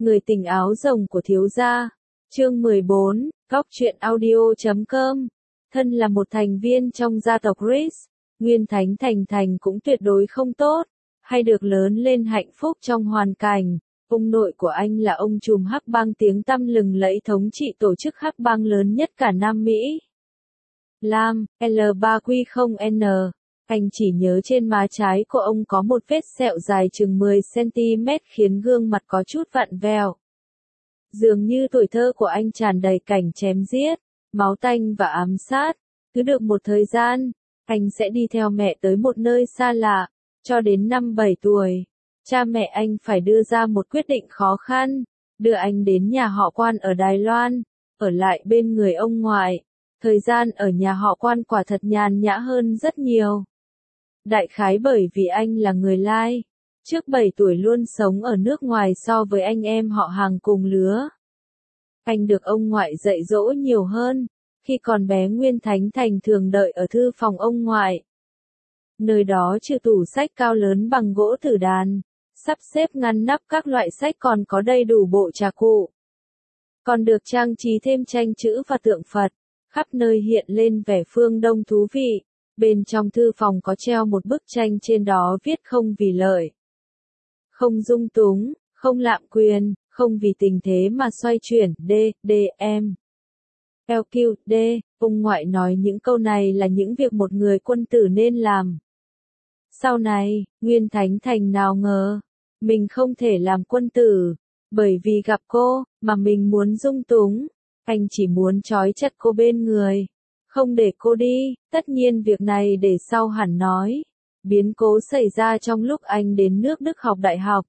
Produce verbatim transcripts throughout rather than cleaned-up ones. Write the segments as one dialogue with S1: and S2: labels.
S1: Người tình áo rồng của thiếu gia. Chương mười bốn, góc truyện audio chấm com. Thân là một thành viên trong gia tộc Reese, Nguyên Thánh Thành Thành cũng tuyệt đối không tốt, hay được lớn lên hạnh phúc trong hoàn cảnh. Ông nội của anh là ông trùm hắc bang tiếng tăm lừng lẫy thống trị tổ chức hắc bang lớn nhất cả Nam Mỹ. Lam, L ba Q không N. Anh chỉ nhớ trên má trái của ông có một vết sẹo dài chừng mười xăng-ti-mét khiến gương mặt có chút vặn vẹo. Dường như tuổi thơ của anh tràn đầy cảnh chém giết, máu tanh và ám sát. Cứ được một thời gian, anh sẽ đi theo mẹ tới một nơi xa lạ. Cho đến năm bảy tuổi, cha mẹ anh phải đưa ra một quyết định khó khăn, đưa anh đến nhà họ Quan ở Đài Loan, ở lại bên người ông ngoại. Thời gian ở nhà họ Quan quả thật nhàn nhã hơn rất nhiều. Đại khái bởi vì anh là người Lai, trước bảy tuổi luôn sống ở nước ngoài so với anh em họ hàng cùng lứa. Anh được ông ngoại dạy dỗ nhiều hơn, khi còn bé Nguyên Thánh Thành thường đợi ở thư phòng ông ngoại. Nơi đó trừ tủ sách cao lớn bằng gỗ tử đàn, sắp xếp ngăn nắp các loại sách còn có đầy đủ bộ trà cụ. Còn được trang trí thêm tranh chữ và tượng Phật, khắp nơi hiện lên vẻ phương Đông thú vị. Bên trong thư phòng có treo một bức tranh trên đó viết không vì lợi, không dung túng, không lạm quyền, không vì tình thế mà xoay chuyển, D, D, M. L Q, D, ông ngoại nói những câu này là những việc một người quân tử nên làm. Sau này, Nguyên Thánh Thành nào ngờ, mình không thể làm quân tử, bởi vì gặp cô, mà mình muốn dung túng, anh chỉ muốn trói chặt cô bên người, không để cô đi. Tất nhiên việc này để sau hẳn nói. Biến cố xảy ra trong lúc anh đến nước Đức học đại học.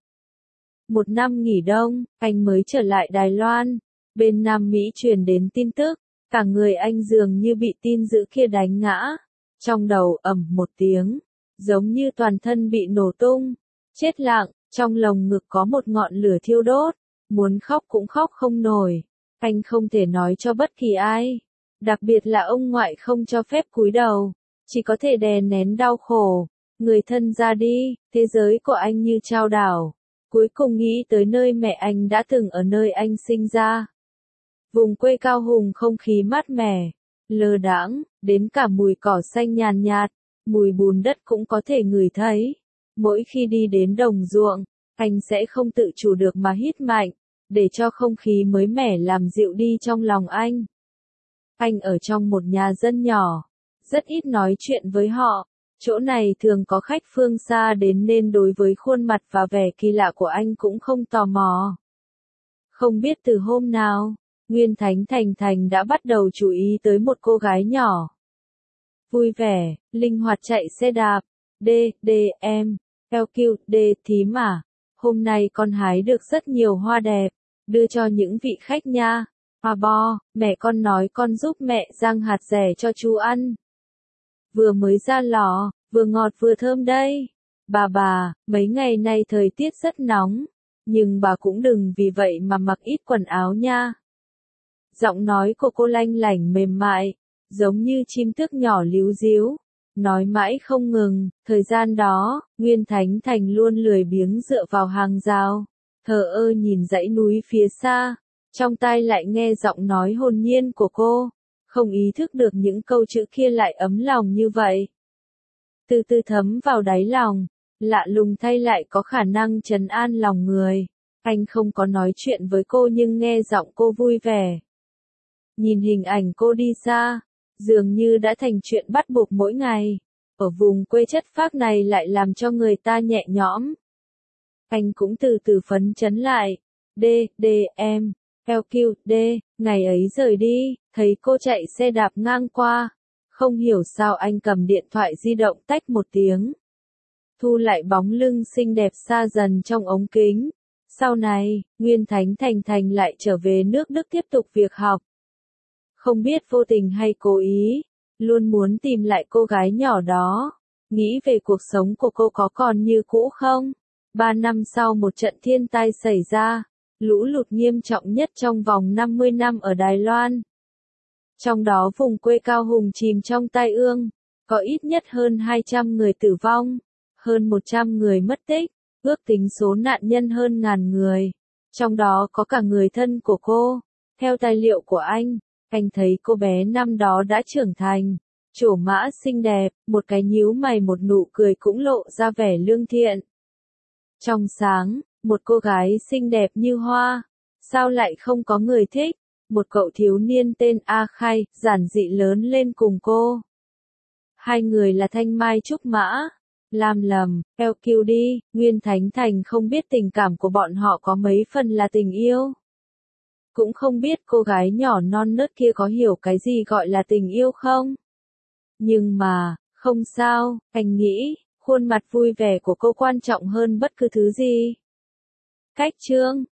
S1: Một năm nghỉ đông, anh mới trở lại Đài Loan. Bên Nam Mỹ truyền đến tin tức, cả người anh dường như bị tin dữ kia đánh ngã. Trong đầu ầm một tiếng, giống như toàn thân bị nổ tung. Chết lặng, trong lồng ngực có một ngọn lửa thiêu đốt. Muốn khóc cũng khóc không nổi. Anh không thể nói cho bất kỳ ai. Đặc biệt là ông ngoại không cho phép cúi đầu. Chỉ có thể đè nén đau khổ. Người thân ra đi, thế giới của anh như chao đảo. Cuối cùng nghĩ tới nơi mẹ anh đã từng ở nơi anh sinh ra. Vùng quê cao hùng không khí mát mẻ, lơ đãng, đến cả mùi cỏ xanh nhàn nhạt, mùi bùn đất cũng có thể ngửi thấy. Mỗi khi đi đến đồng ruộng, anh sẽ không tự chủ được mà hít mạnh, để cho không khí mới mẻ làm dịu đi trong lòng anh. Anh ở trong một nhà dân nhỏ, rất ít nói chuyện với họ. Chỗ này thường có khách phương xa đến nên đối với khuôn mặt và vẻ kỳ lạ của anh cũng không tò mò. Không biết từ hôm nào, Nguyên Thánh Thành Thành đã bắt đầu chú ý tới một cô gái nhỏ. Vui vẻ, linh hoạt chạy xe đạp, D, D, M, L Q, D, thím à, hôm nay con hái được rất nhiều hoa đẹp, đưa cho những vị khách nha. À bo, mẹ con nói con giúp mẹ rang hạt dẻ cho chú ăn. Vừa mới ra lò, vừa ngọt vừa thơm đây. Bà bà, mấy ngày nay thời tiết rất nóng, nhưng bà cũng đừng vì vậy mà mặc ít quần áo nha. Giọng nói của cô lanh lảnh mềm mại, giống như chim tước nhỏ líu díu, nói mãi không ngừng. Thời gian đó, Nguyên Thánh Thành luôn lười biếng dựa vào hàng rào, thờ ơ nhìn dãy núi phía xa, trong tai lại nghe giọng nói hồn nhiên của cô. Không ý thức được những câu chữ kia lại ấm lòng như vậy. Từ từ thấm vào đáy lòng, lạ lùng thay lại có khả năng trấn an lòng người. Anh không có nói chuyện với cô nhưng nghe giọng cô vui vẻ. Nhìn hình ảnh cô đi xa, dường như đã thành chuyện bắt buộc mỗi ngày. Ở vùng quê chất phác này lại làm cho người ta nhẹ nhõm. Anh cũng từ từ phấn chấn lại. D, D, M. L Q, D, ngày ấy rời đi, thấy cô chạy xe đạp ngang qua. Không hiểu sao anh cầm điện thoại di động tách một tiếng. Thu lại bóng lưng xinh đẹp xa dần trong ống kính. Sau này, Nguyên Thánh Thành Thành lại trở về nước Đức tiếp tục việc học. Không biết vô tình hay cố ý, luôn muốn tìm lại cô gái nhỏ đó. Nghĩ về cuộc sống của cô có còn như cũ không? Ba năm sau một trận thiên tai xảy ra. Lũ lụt nghiêm trọng nhất trong vòng năm mươi năm ở Đài Loan. Trong đó vùng quê cao hùng chìm trong tai ương, có ít nhất hơn hai trăm người tử vong, hơn một trăm người mất tích, ước tính số nạn nhân hơn ngàn người. Trong đó có cả người thân của cô. Theo tài liệu của anh, anh thấy cô bé năm đó đã trưởng thành, trổ mã xinh đẹp, một cái nhíu mày một nụ cười cũng lộ ra vẻ lương thiện. Trong sáng, một cô gái xinh đẹp như hoa, sao lại không có người thích? Một cậu thiếu niên tên A Khai, giản dị lớn lên cùng cô. Hai người là Thanh Mai Trúc Mã, Lam Lầm, eo kiu đi, Nguyên Thánh Thành không biết tình cảm của bọn họ có mấy phần là tình yêu. Cũng không biết cô gái nhỏ non nớt kia có hiểu cái gì gọi là tình yêu không? Nhưng mà, không sao, anh nghĩ, khuôn mặt vui vẻ của cô quan trọng hơn bất cứ thứ gì. Cách chương